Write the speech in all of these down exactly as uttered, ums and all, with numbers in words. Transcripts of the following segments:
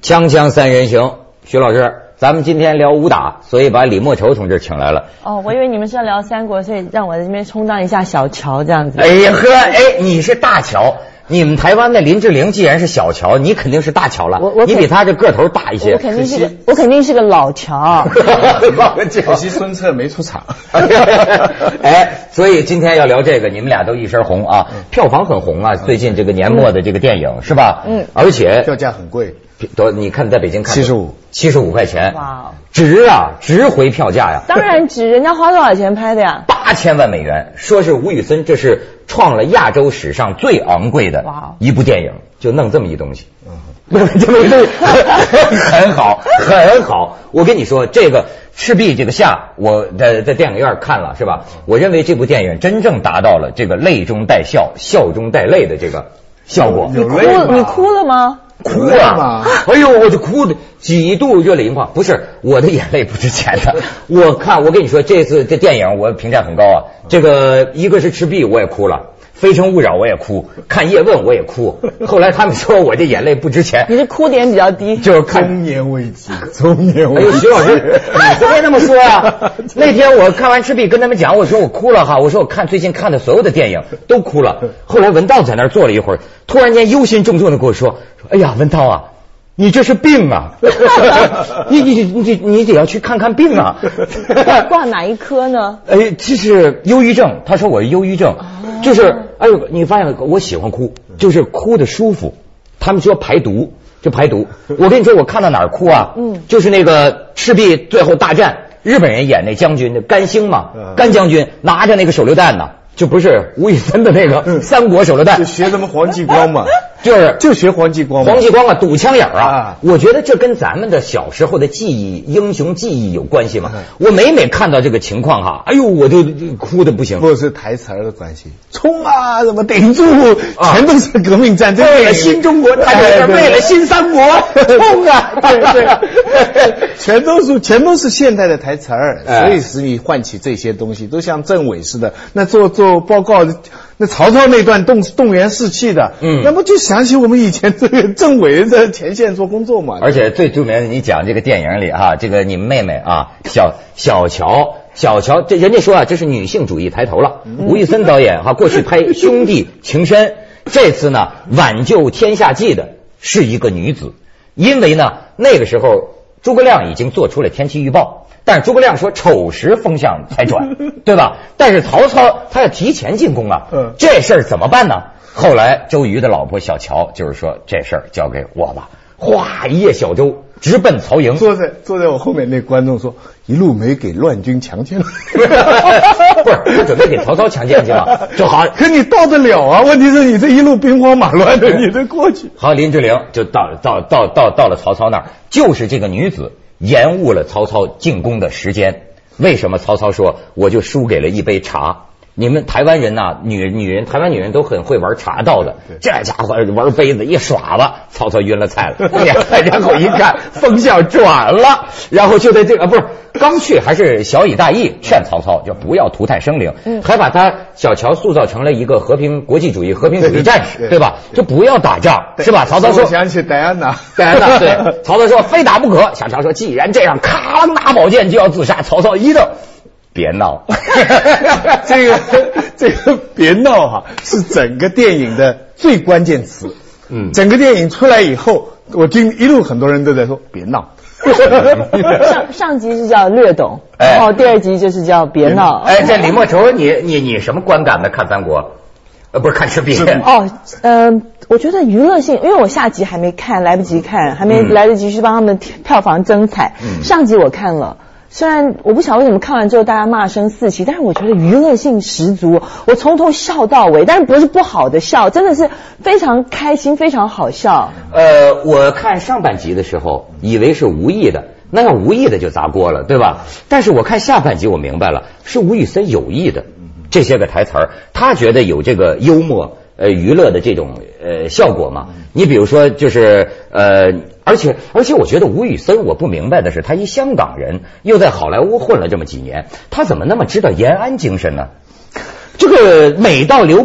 锵锵三人行，徐老师，咱们今天聊武打，所以把李莫愁同志请来了。 哦，我以为你们是要聊三国，所以让我在这边充当一下小乔这样子。 哎呀呵，哎，你是大乔。你们台湾的林志玲既然是小乔，你肯定是大乔了。 我我你比他这个头大一些。 我肯定是个，我肯定是个老乔。 可惜孙策没出场。 哎，所以今天要聊这个，你们俩都一身红啊，嗯、票房很红啊。最近这个年末的这个电影、嗯、是吧？嗯，而且票价很贵。 多，你看在北京看七十五， 七十五块钱。哇，值啊，值回票价呀！ 当然值，人家花多少钱拍的呀？ 八千万美元，说是吴宇森，这是创了亚洲史上最昂贵的一部电影，就弄这么一东西。嗯，这么一东西很好，很好。我跟你说，这个赤壁这个夏，我在在电影院看了，是吧？我认为这部电影真正达到了这个泪中带笑、笑中带泪的这个效果。 你哭，你哭了吗？ 哭啊！哎呦，我就哭的几度热泪盈眶。不是我的眼泪不值钱的。我看，我跟你说，这次这电影我评价很高啊。这个一个是赤壁，我也哭了。非诚勿扰我也哭，看叶问我也哭。后来他们说我这眼泪不值钱， 你这哭点比较低， 就是看中年危机，中年危机。 哎呦，徐老师，你别那么说呀！那天我看完赤壁，跟他们讲，我说我哭了哈，我说我看最近看的所有的电影都哭了。后来文道在那儿坐了一会儿，突然间忧心忡忡的跟我说：“哎呀，文道啊，你这是病啊！你你你你得要去看看病啊！” 挂哪一科呢？ 哎，这是忧郁症。他说我是忧郁症。就是哎呦，你发现我喜欢哭，就是哭的舒服。他们说排毒，就排毒。我跟你说，我看到哪儿哭啊？嗯，就是那个赤壁最后大战，日本人演那将军，那甘兴嘛，甘将军拿着那个手榴弹呢，就不是吴宇森的那个三国手榴弹， 就学什么黄继光嘛， 就是就学黄继光， 黄继光啊，堵枪眼啊。我觉得这跟咱们的小时候的记忆、英雄记忆有关系嘛。我每每看到这个情况哈，哎呦，我就哭的不行。 或者是台词儿的关系，冲啊，什么顶住，全都是革命战争， 为了新中国，他就是为了新三国，冲啊， 对对，全都是全都是现代的台词儿，所以使你唤起这些东西，都像政委似的。那做做报告，那曹操那段动动员士气的，嗯，那么就想起我们以前这个政委在前线做工作嘛。 而且最著名的，你讲这个电影里哈，这个你们妹妹啊，小小乔，小乔，这人家说啊，这是女性主义抬头了。嗯、吴宇森导演哈，过去拍《兄弟情深》，这次呢挽救天下计的是一个女子，因为呢那个时候诸葛亮已经做出了天气预报。但是诸葛亮说丑时风向才转，对吧？但是曹操他要提前进攻啊，嗯，这事儿怎么办呢？后来周瑜的老婆小乔就是说这事儿交给我吧，哗一叶小舟直奔曹营。 坐在坐在我后面那观众说，一路没给乱军强奸了， 不是他准备给曹操强奸去了，就好。 可你到得了啊？问题是你这一路兵荒马乱的，你得过去。 好，林志玲就到到到到到了曹操那儿，就是这个女子延误了曹操进攻的时间。为什么曹操说我就输给了一杯茶？你们台湾人呐、啊，女女人，台湾女人都很会玩茶道的，这家伙玩杯子一耍吧，曹操晕了菜了。然后一看风向转了，然后就在这个不是刚去还是小以大义劝曹操就不要涂炭生灵，还把他小乔塑造成了一个和平国际主义和平主义战士，对吧？就不要打仗，是吧？曹操说， 我想起戴安娜， 戴安娜对，曹操说非打不可。小乔说既然这样，咔拿宝剑就要自杀。曹操一瞪。别闹， 这个这个别闹哈，是整个电影的最关键词。嗯，整个电影出来以后，我听一路很多人都在说别闹。 上上集是叫略懂，然后第二集就是叫别闹。 哎，这李莫愁，你你你什么观感呢？看三国，呃，不是看赤壁。 哦，嗯、呃，我觉得娱乐性，因为我下集还没看，来不及看，还没来得及去帮他们票房争彩。嗯、上集我看了。虽然我不晓得为什么看完之后大家骂声四起，但是我觉得娱乐性十足，我从头笑到尾，但是不是不好的笑，真的是非常开心，非常好笑。 呃，我看上半集的时候以为是无意的，那要无意的就砸锅了，对吧？但是我看下半集我明白了，是吴宇森有意的，这些个台词儿，他觉得有这个幽默呃娱乐的这种呃效果嘛。你比如说就是呃。而且而且我觉得吴宇森我不明白的是，他一香港人又在好莱坞混了这么几年，他怎么那么知道延安精神呢？这个每到刘备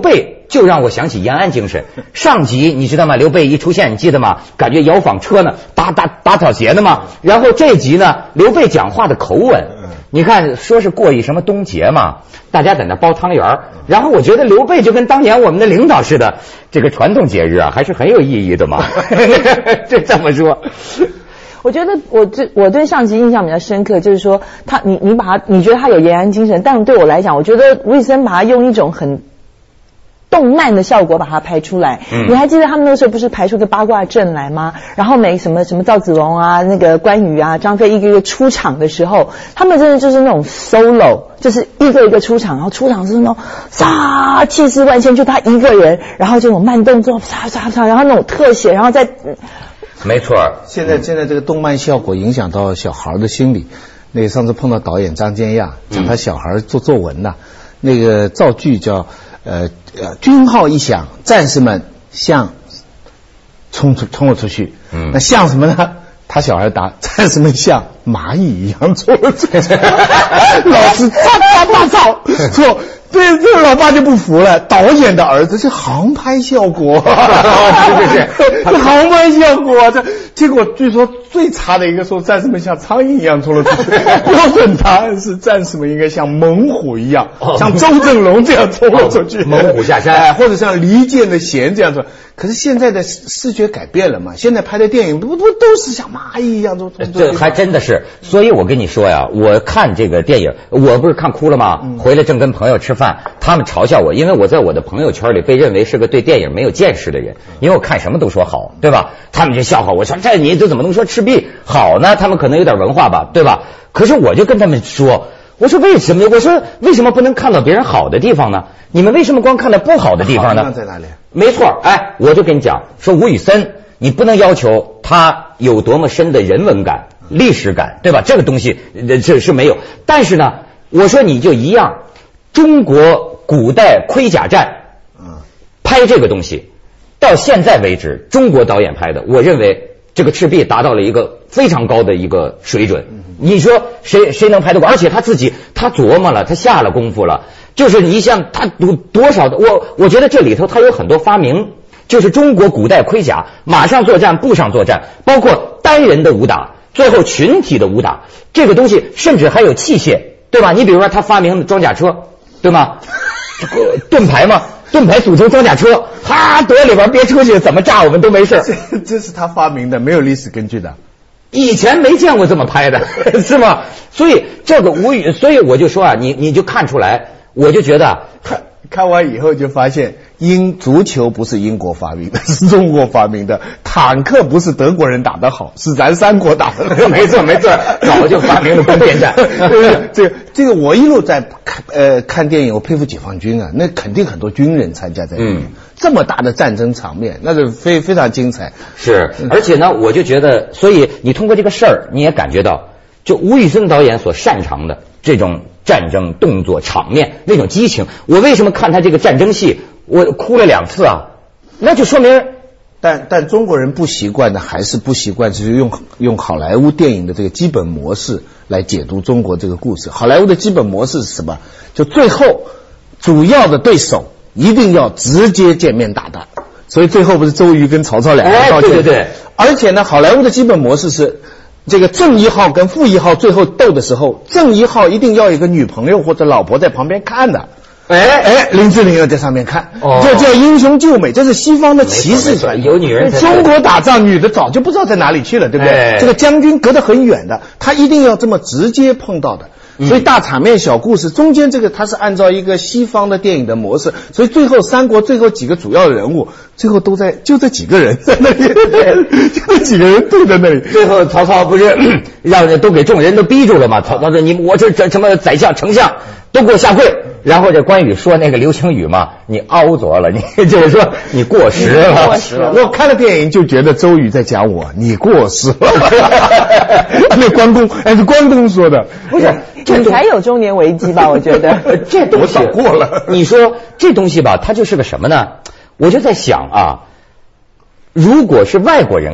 就让我想起延安精神。上集你知道吗？刘备一出现，你记得吗？感觉摇纺车呢，打打打草鞋呢嘛。然后这集呢，刘备讲话的口吻，你看说是过一什么冬节嘛，大家在那包汤圆儿。然后我觉得刘备就跟当年我们的领导似的，这个传统节日啊，还是很有意义的嘛。就这么说。 我觉得我对我对上集印象比较深刻，就是说他你你把他你觉得他有延安精神，但对我来讲，我觉得吴宇森把他用一种很动漫的效果把它拍出来。嗯、你还记得他们那时候不是排出个八卦阵来吗？然后每什么什么赵子龙啊、那个关羽啊、张飞一个一个出场的时候，他们真的就是那种 solo， 就是一个一个出场，然后出场是那种杀气势万千，就他一个人，然后这种慢动作杀杀杀，然后那种特写，然后再。 没错， 现在现在这个动漫效果影响到小孩的心理。那个上次碰到导演张建亚，讲他小孩做作文呐、啊，嗯、那个造句叫呃呃军号一响，战士们向冲出冲了出去。嗯，那像什么呢？他小孩答：战士们像蚂蚁一样冲了出去。老师大大大吵错。对，这老爸就不服了。导演的儿子是航拍效果，是不是？这航拍效果，这结果据说最差的一个说战士们像苍蝇一样冲了出去，标准答案是战士们应该像猛虎一样，哦、像周正龙这样冲了出去，哦、 猛虎下山、 哎，或者像离间的弦这样冲。可是现在的视觉改变了嘛，现在拍的电影不不都是像蚂蚁一样冲冲？ 这还真的是。所以我跟你说呀，我看这个电影，我不是看哭了吗？嗯、回来正跟朋友吃饭，他们嘲笑我，因为我在我的朋友圈里被认为是个对电影没有见识的人，因为我看什么都说好，对吧？他们就笑话我说这你这怎么能说赤壁好呢？他们可能有点文化吧，对吧？可是我就跟他们说，我说为什么？我说为什么不能看到别人好的地方呢？你们为什么光看到不好的地方呢？ 好在哪里？ 没错，哎，我就跟你讲，说吴宇森，你不能要求他有多么深的人文感、历史感，对吧？这个东西这是没有。但是呢，我说你就一样，中国古代盔甲战，拍这个东西，到现在为止，中国导演拍的，我认为这个赤壁达到了一个非常高的一个水准。你说谁谁能拍得过？而且他自己他琢磨了，他下了功夫了。就是你像他多多少的，我我觉得这里头他有很多发明，就是中国古代盔甲，马上作战、步上作战，包括单人的武打，最后群体的武打，这个东西甚至还有器械，对吧？你比如说他发明的装甲车，对吗？盾牌嘛，盾牌组成装甲车，哈，躲里边别出去，怎么炸我们都没事。 这这是他发明的，没有历史根据的。 以前没见过这么拍的，是吗？所以这个无语，所以我就说啊，你你就看出来。我就觉得看看完以后就发现，英足球不是英国发明的，是中国发明的；坦克不是德国人打得好，是咱三国打的。 没错没错，早就发明了攻坚战。 这个这个，我一路在看呃看电影，我佩服解放军啊，那肯定很多军人参加在里面。嗯，这么大的战争场面，那是非非常精彩。 是，而且呢，我就觉得，所以你通过这个事儿，你也感觉到，就吴宇森导演所擅长的这种战争动作场面那种激情，我为什么看他这个战争戏我哭了两次啊？那就说明， 但但中国人不习惯的还是不习惯，就是用用好莱坞电影的这个基本模式来解读中国这个故事。好莱坞的基本模式是什么？就最后主要的对手一定要直接见面打的，所以最后不是周瑜跟曹操两个人道歉？ 对对对。 而且呢，好莱坞的基本模式是。这个正一号跟负一号最后斗的时候，正一号一定要有一个女朋友或者老婆在旁边看的。哎哎，林志玲要在上面看，哦、这叫英雄救美，这是西方的骑士传统。 有女人在。 中国打仗，女的早就不知道在哪里去了，对不对？哎、这个将军隔得很远的，他一定要这么直接碰到的。所以大场面小故事中间这个它是按照一个西方的电影的模式，所以最后三国最后几个主要的人物最后都在就这几个人在那里，就这几个人对在那里。 最后曹操不是让都给众人都逼住了吗？曹操说你我这这什么宰相丞相都给我下跪。然后这关羽说那个流星雨嘛，你凹着了，你就是说你过时了。 过时了。我看了电影就觉得周瑜在讲我，你过时了。那关公，哎，是关公说的， 不是，这才有中年危机吧？我觉得这东西过了。 你说这东西吧，它就是个什么呢？我就在想啊，如果是外国人看，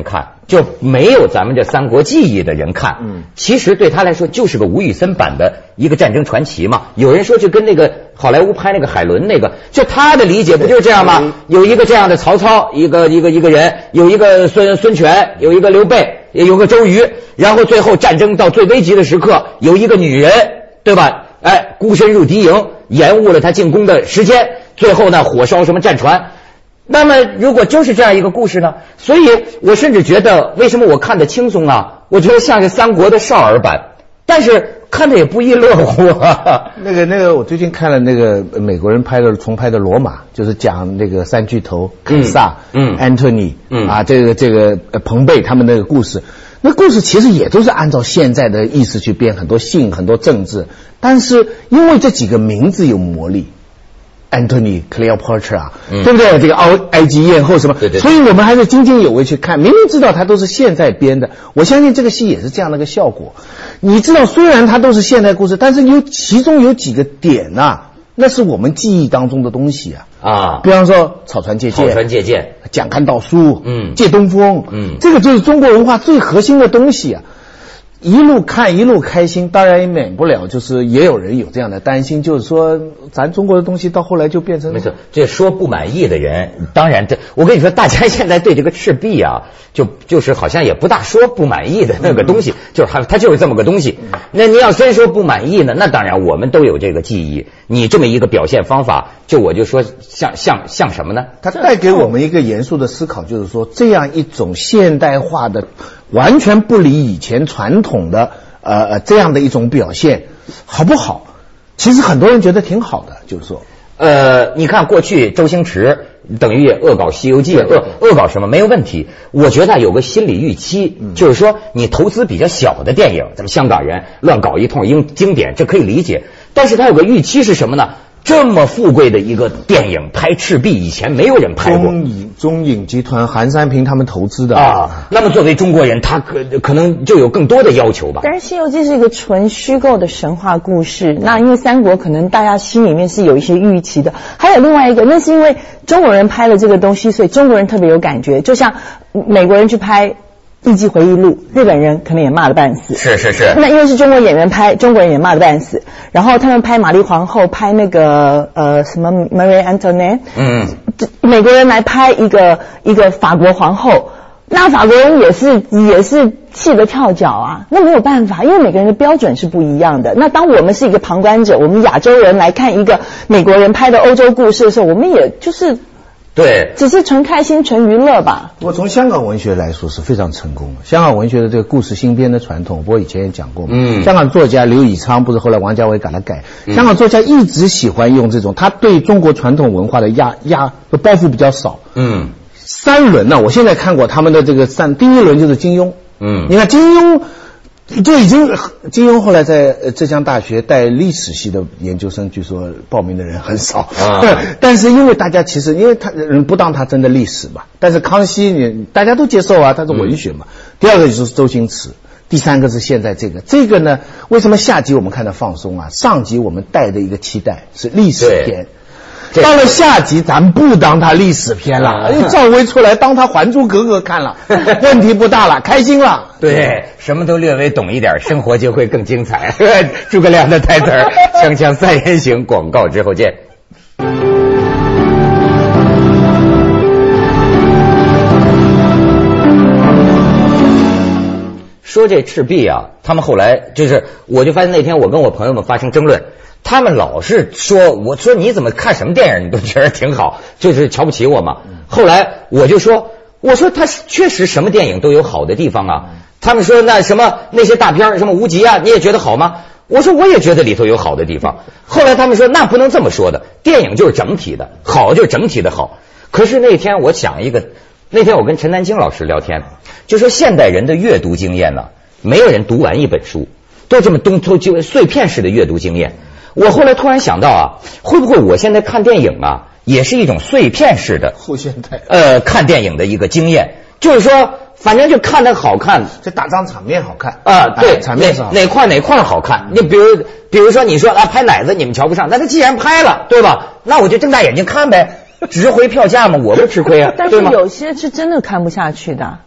就没有咱们这三国记忆的人看，嗯，其实对他来说就是个吴宇森版的一个战争传奇嘛。有人说就跟那个好莱坞拍那个海伦那个，就他的理解不就是这样吗？有一个这样的曹操，一个一个一个人，有一个孙孙权，有一个刘备，也有个周瑜，然后最后战争到最危急的时刻，有一个女人，对吧？哎，孤身入敌营，延误了他进攻的时间，最后呢火烧什么战船。那么如果就是这样一个故事呢？所以我甚至觉得，为什么我看得轻松啊？我觉得像是三国的少儿版，但是看着也不亦乐乎啊。 那个那个，我最近看了那个美国人拍的重拍的《罗马》，就是讲那个三巨头凯撒、嗯、安东尼，嗯啊，这个这个彭贝他们那个故事。那故事其实也都是按照现在的意思去编，很多性，很多政治，但是因为这几个名字有魔力。Antony Cleopatra 嗯，对不对？这个埃埃及艳后什么？ 对对对， 所以我们还是津津有味去看，明明知道它都是现在编的，我相信这个戏也是这样的一个效果。你知道，虽然它都是现代故事，但是有其中有几个点呐、啊，那是我们记忆当中的东西啊啊！比方说草船借箭、 草船借箭、 蒋干盗书、 嗯， 借东风，嗯，这个就是中国文化最核心的东西啊。一路看一路开心，当然也免不了就是也有人有这样的担心，就是说咱中国的东西到后来就变成没错，这说不满意的人，当然这我跟你说，大家现在对这个赤壁啊，就就是好像也不大说不满意的那个东西，嗯、就是它它就是这么个东西。那你要真说不满意呢，那当然我们都有这个记忆。你这么一个表现方法，就我就说像像像什么呢？ 它带给我们一个严肃的思考，就是说这样一种现代化的。完全不理以前传统的呃这样的一种表现，好不好？其实很多人觉得挺好的，就是说， 呃，你看过去周星驰等于也恶搞《西游记》，恶恶搞什么没有问题。我觉得有个心理预期，嗯、就是说你投资比较小的电影，咱们香港人乱搞一通经经典，这可以理解。但是他有个预期是什么呢？这么富贵的一个电影拍赤壁，以前没有人拍过。 中影中影集团韩三平他们投资的啊。那么作为中国人，他可可能就有更多的要求吧。 但是《西游记》是一个纯虚构的神话故事，那因为三国可能大家心里面是有一些预期的。还有另外一个，那是因为中国人拍了这个东西，所以中国人特别有感觉。就像美国人去拍《艺伎回忆录》，日本人可能也骂得半死。 是是是。 那因为是中国演员拍，中国人也骂得半死。然后他们拍玛丽皇后，拍那个呃什么 Marie Antoinette， 嗯，美国人来拍一个一个法国皇后，那法国人也是也是气得跳脚啊。那没有办法，因为每个人的标准是不一样的。那当我们是一个旁观者，我们亚洲人来看一个美国人拍的欧洲故事的时候，我们也就是。 对， 只是纯开心、纯娱乐吧。 不过从香港文学来说是非常成功的。香港文学的这个故事新编的传统，不过以前也讲过嘛。嗯，香港作家刘以昌不是后来王家卫给他改。嗯、香港作家一直喜欢用这种，他对中国传统文化的压压包袱比较少。嗯，三轮呢、啊，我现在看过他们的这个三，第一轮就是金庸。嗯，你看金庸。就已经金庸后来在浙江大学带历史系的研究生，据说报名的人很少啊。但是因为大家其实因为他人不当他真的历史嘛，但是康熙你大家都接受啊，他是文学嘛。嗯、第二个就是周星驰，第三个是现在这个这个呢，为什么下集我们看的放松啊？上集我们带的一个期待是历史片。到了下集，咱不当它历史片了，赵薇出来当它《还珠格格》看了，问题不大了，开心了。 对，什么都略微懂一点，生活就会更精彩。诸葛亮的台词儿，锵锵三人行，广告之后见。说这赤壁啊，他们后来就是，我就发现那天我跟我朋友们发生争论。他们老是说，我说你怎么看什么电影你都觉得挺好，就是瞧不起我嘛。后来我就说，我说他确实什么电影都有好的地方啊。他们说那什么那些大片什么无极啊，你也觉得好吗？我说我也觉得里头有好的地方。后来他们说那不能这么说的，电影就是整体的，好就是整体的好。可是那天我想一个，那天我跟陈丹青老师聊天，就说现代人的阅读经验呢，没有人读完一本书，都这么东偷就碎片式的阅读经验。我后来突然想到啊，会不会我现在看电影啊，也是一种碎片式的后现代呃看电影的一个经验，就是说，反正就看得好看， 这打仗场面好看啊，对， 哎、场面上哪哪块哪块好看。你比如比如说你说啊拍奶子你们瞧不上，那他既然拍了，对吧？那我就睁大眼睛看呗，值回票价嘛，我不吃亏啊， 但是有些是真的看不下去的。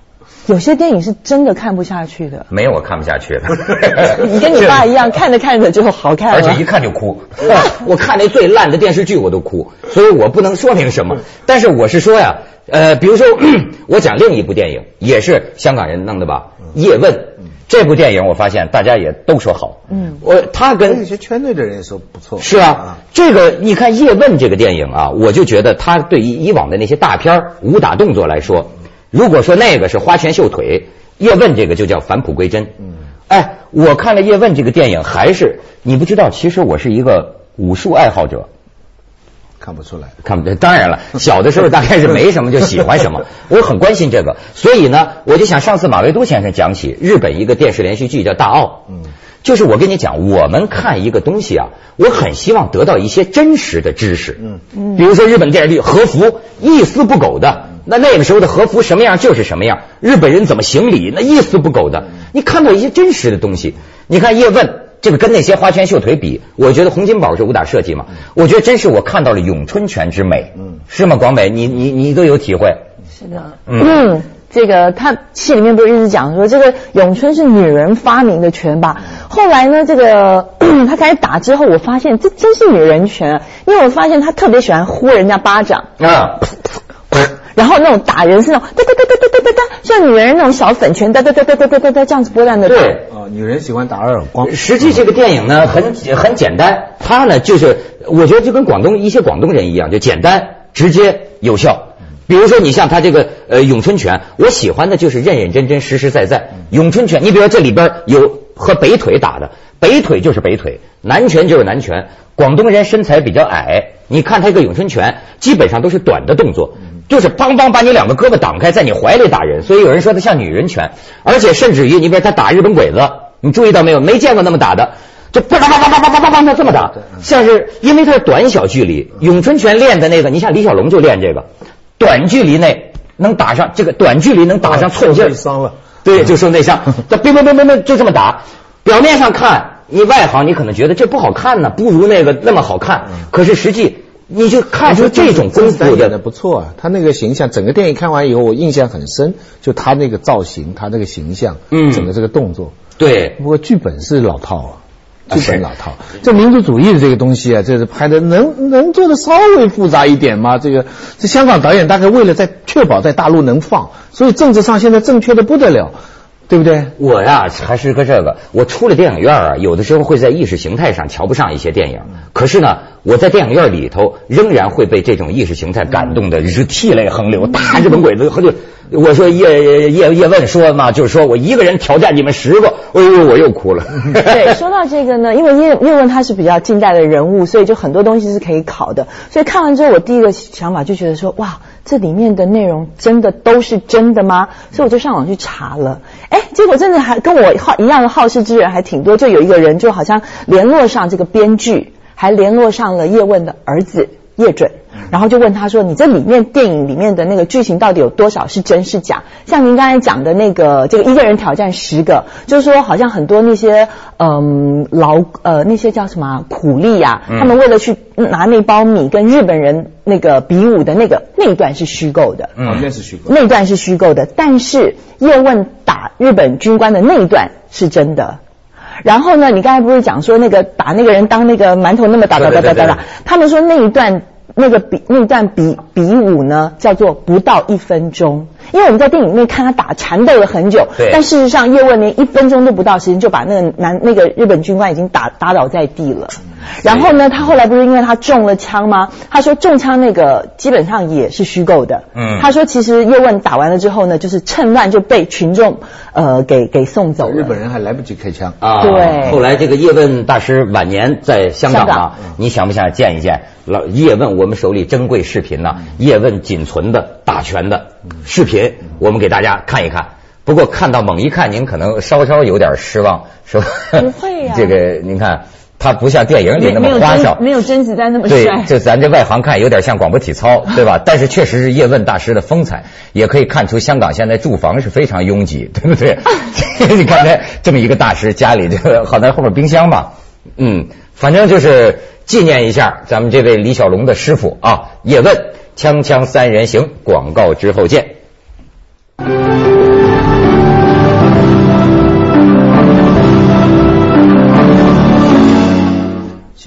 有些电影是真的看不下去的。 没有我看不下去的。 你跟你爸一样，看着看着就好看了， 而且一看就哭。我看那最烂的电视剧我都哭，所以我不能说明什么。但是我是说呀，呃，比如说我讲另一部电影，也是香港人弄的吧，《叶问》。这部电影我发现大家也都说好。嗯，我他跟有些圈内的人也说不错。 是啊，这个你看《叶问》这个电影啊，我就觉得他对以以往的那些大片武打动作来说，如果说那个是花拳绣腿，叶问这个就叫返璞归真。嗯，哎，我看了叶问这个电影，还是你不知道，其实我是一个武术爱好者。 看不出来， 看不，当然了，小的时候大概是没什么就喜欢什么，我很关心这个，所以呢，我就想上次马未都先生讲起日本一个电视连续剧叫《大奥》，嗯，就是我跟你讲，我们看一个东西啊，我很希望得到一些真实的知识，嗯嗯，比如说日本电视剧和服一丝不苟的，那那个时候的和服什么样就是什么样，日本人怎么行礼，那一丝不苟的，你看到一些真实的东西，你看叶问。这个跟那些花拳绣腿比，我觉得洪金宝是武打设计嘛，我觉得真是我看到了咏春拳之美，嗯，是吗？广美，你你你都有体会？ 是的，嗯，嗯这个他戏里面不是一直讲说这个咏春是女人发明的拳吧？后来呢，这个他开始打之后，我发现这真是女人拳啊，因为我发现他特别喜欢呼人家巴掌啊。然后那种打人是那种哒哒哒哒哒哒哒，像女人那种小粉拳哒哒哒哒哒哒哒哒这样子不断的打。 对， 哦，女人喜欢打耳光。 实际这个电影呢很很简单，它呢就是我觉得就跟广东一些广东人一样，就简单直接有效。比如说你像他这个呃咏春拳，我喜欢的就是认认真真实实在在。咏春拳，你比如说这里边有和北腿打的，北腿就是北腿，南拳就是南拳。广东人身材比较矮，你看他这个咏春拳基本上都是短的动作。就是梆梆把你两个胳膊挡开，在你怀里打人，所以有人说他像女人拳，而且甚至于你比如他打日本鬼子，你注意到没有？没见过那么打的，就啪啪啪啪啪啪啪啪他这么打，像是因为他是短小距离，咏春拳练的那个，你像李小龙就练这个，短距离内能打上这个短距离能打上寸劲， 伤了， 对，就受内伤，他别别别别别就这么打，表面上看你外行你可能觉得这不好看呢，不如那个那么好看，可是实际。你就看出这种功夫演的不错啊，他那个形象，整个电影看完以后，我印象很深，就他那个造型，他那个形象，嗯，整个这个动作， 对。 不过剧本是老套啊，剧本老套。这民族主义的这个东西啊，这是拍的能能做的稍微复杂一点吗？这个这香港导演大概为了在确保在大陆能放，所以政治上现在正确的不得了。对不对？ 我呀还是个这个，我出了电影院啊，有的时候会在意识形态上瞧不上一些电影，可是呢，我在电影院里头仍然会被这种意识形态感动的是涕泪横流，大日本鬼子就我说叶叶叶问说嘛，就是说我一个人挑战你们十个，哎呦我又哭了。 对，说到这个呢，因为叶叶问他是比较近代的人物，所以就很多东西是可以考的。所以看完之后，我第一个想法就觉得说，哇，这里面的内容真的都是真的吗？所以我就上网去查了，哎，结果真的还跟我好一样的好事之人还挺多，就有一个人就好像联络上这个编剧，还联络上了叶问的儿子叶准。然后就问他说，你这里面电影里面的那个剧情到底有多少是真是假？像您刚才讲的那个这个一个人挑战十个，就是说好像很多那些嗯劳呃那些叫什么苦力啊，他们为了去拿那包米跟日本人那个比武的那个那一段是虚构的， 嗯，那是虚构， 那段是虚构的，但是叶问打日本军官的那一段是真的。然后呢，你刚才不是讲说那个把那个人当那个馒头那么打打打打打打，他们说那一段。那个比那段比比武呢，叫做不到一分钟，因为我们在电影里面看他打缠斗了很久，但事实上叶问连一分钟都不到时间就把那个男那个日本军官已经打打倒在地了。然后呢，他后来不是因为他中了枪吗？他说中枪那个基本上也是虚构的。嗯，他说其实叶问打完了之后呢，就是趁乱就被群众呃给给送走了。 日本人还来不及开枪啊。 对。 后来这个叶问大师晚年在香港啊，你想不想见一见老叶问？我们手里珍贵视频呢、啊，叶问仅存的打拳的视频，我们给大家看一看。不过看到猛一看，您可能稍稍有点失望，是吧？ 不会呀、啊。 这个您看。他不像电影里那么花哨， 没有甄子丹那么帅。 对，就咱这外行看有点像广播体操，对吧？但是确实是叶问大师的风采，也可以看出香港现在住房是非常拥挤，对不对？你看这这么一个大师，家里这个好在后面冰箱吧，嗯，反正就是纪念一下咱们这位李小龙的师傅啊，叶问。锵锵三人行，广告之后见。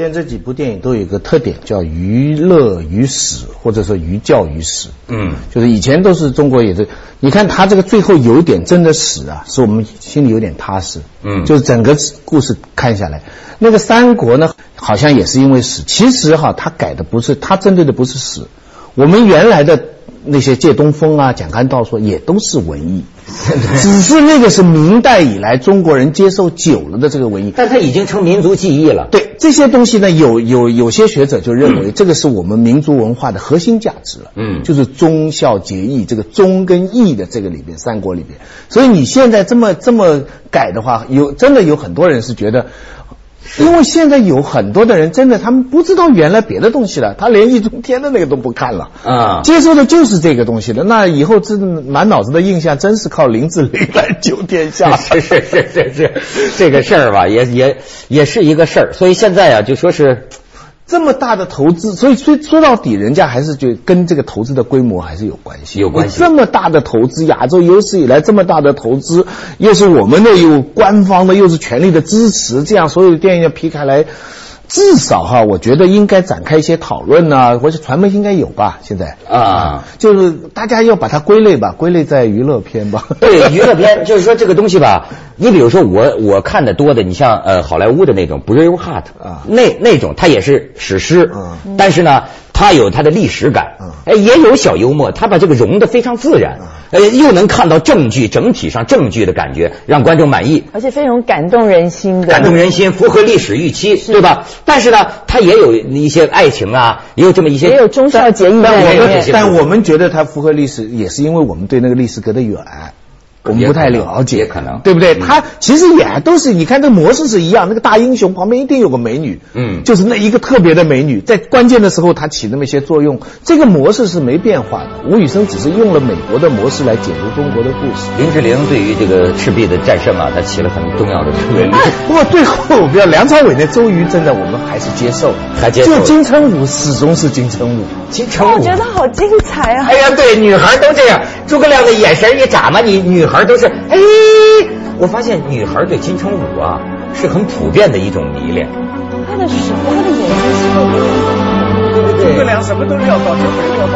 现在这几部电影都有一个特点，叫娱乐与史，或者说寓教于史。嗯，就是以前都是中国也是，你看他这个最后有一点真的史啊，使我们心里有点踏实。嗯，就是整个故事看下来，那个三国呢，好像也是因为史，其实哈，他改的不是，他针对的不是史，我们原来的那些借东风啊、蒋干道说也都是文艺，只是那个是明代以来中国人接受久了的这个文艺， 但它已经成民族记忆了。 对这些东西呢，有有有些学者就认为这个是我们民族文化的核心价值了。嗯，就是忠孝节义，这个忠跟义的这个里边，三国里边。所以你现在这么这么改的话，有真的有很多人是觉得。因为现在有很多的人真的他们不知道原来别的东西了，他连易中天的那个都不看了啊，接受的就是这个东西了。那以后真满脑子的印象真是靠林志玲来救天下。 是是是是是，这个事儿吧，也也也是一个事儿。所以现在啊，就说是这么大的投资，所以说说到底，人家还是就跟这个投资的规模还是有关系。 有关系。 这么大的投资，亚洲有史以来这么大的投资，又是我们的有官方的，又是全力的支持，这样所有的电影要批开来，至少哈，我觉得应该展开一些讨论呐、啊，或者传媒应该有吧？现在啊，就是大家要把它归类吧，归类在娱乐片吧。 对，娱乐片就是说这个东西吧，你比如说我我看的多的，你像呃好莱坞的那种《Braveheart》啊，那那种它也是史诗，嗯，但是呢，它有它的历史感，嗯，哎，也有小幽默，它把这个融得非常自然。嗯呃，又能看到正剧，整体上正剧的感觉，让观众满意， 而且非常感动人心的， 感动人心，符合历史预期，对吧？但是呢，它也有一些爱情啊，也有这么一些， 也有忠孝节义在里面。 但我们觉得它符合历史，也是因为我们对那个历史隔得远。我们不太了解， 也可能， 对不对？他其实也都是，你看这模式是一样，那个大英雄旁边一定有个美女，嗯，就是那一个特别的美女，在关键的时候她起那么一些作用，这个模式是没变化的。吴宇森只是用了美国的模式来解读中国的故事。 林志玲对于这个赤壁的战胜啊，她起了很重要的作用。 不过最后，不要梁朝伟那周瑜真的我们还是接受， 还接受。 就金城武始终是金城武， 金城武， 我觉得好精彩啊！ 哎呀，对，女孩都这样。诸葛亮的眼神一眨嘛，你女孩都是哎。我发现女孩对金城武啊是很普遍的一种迷恋。 他的手，他的眼睛是特别的， 诸葛亮什么都撂到，就没撂到。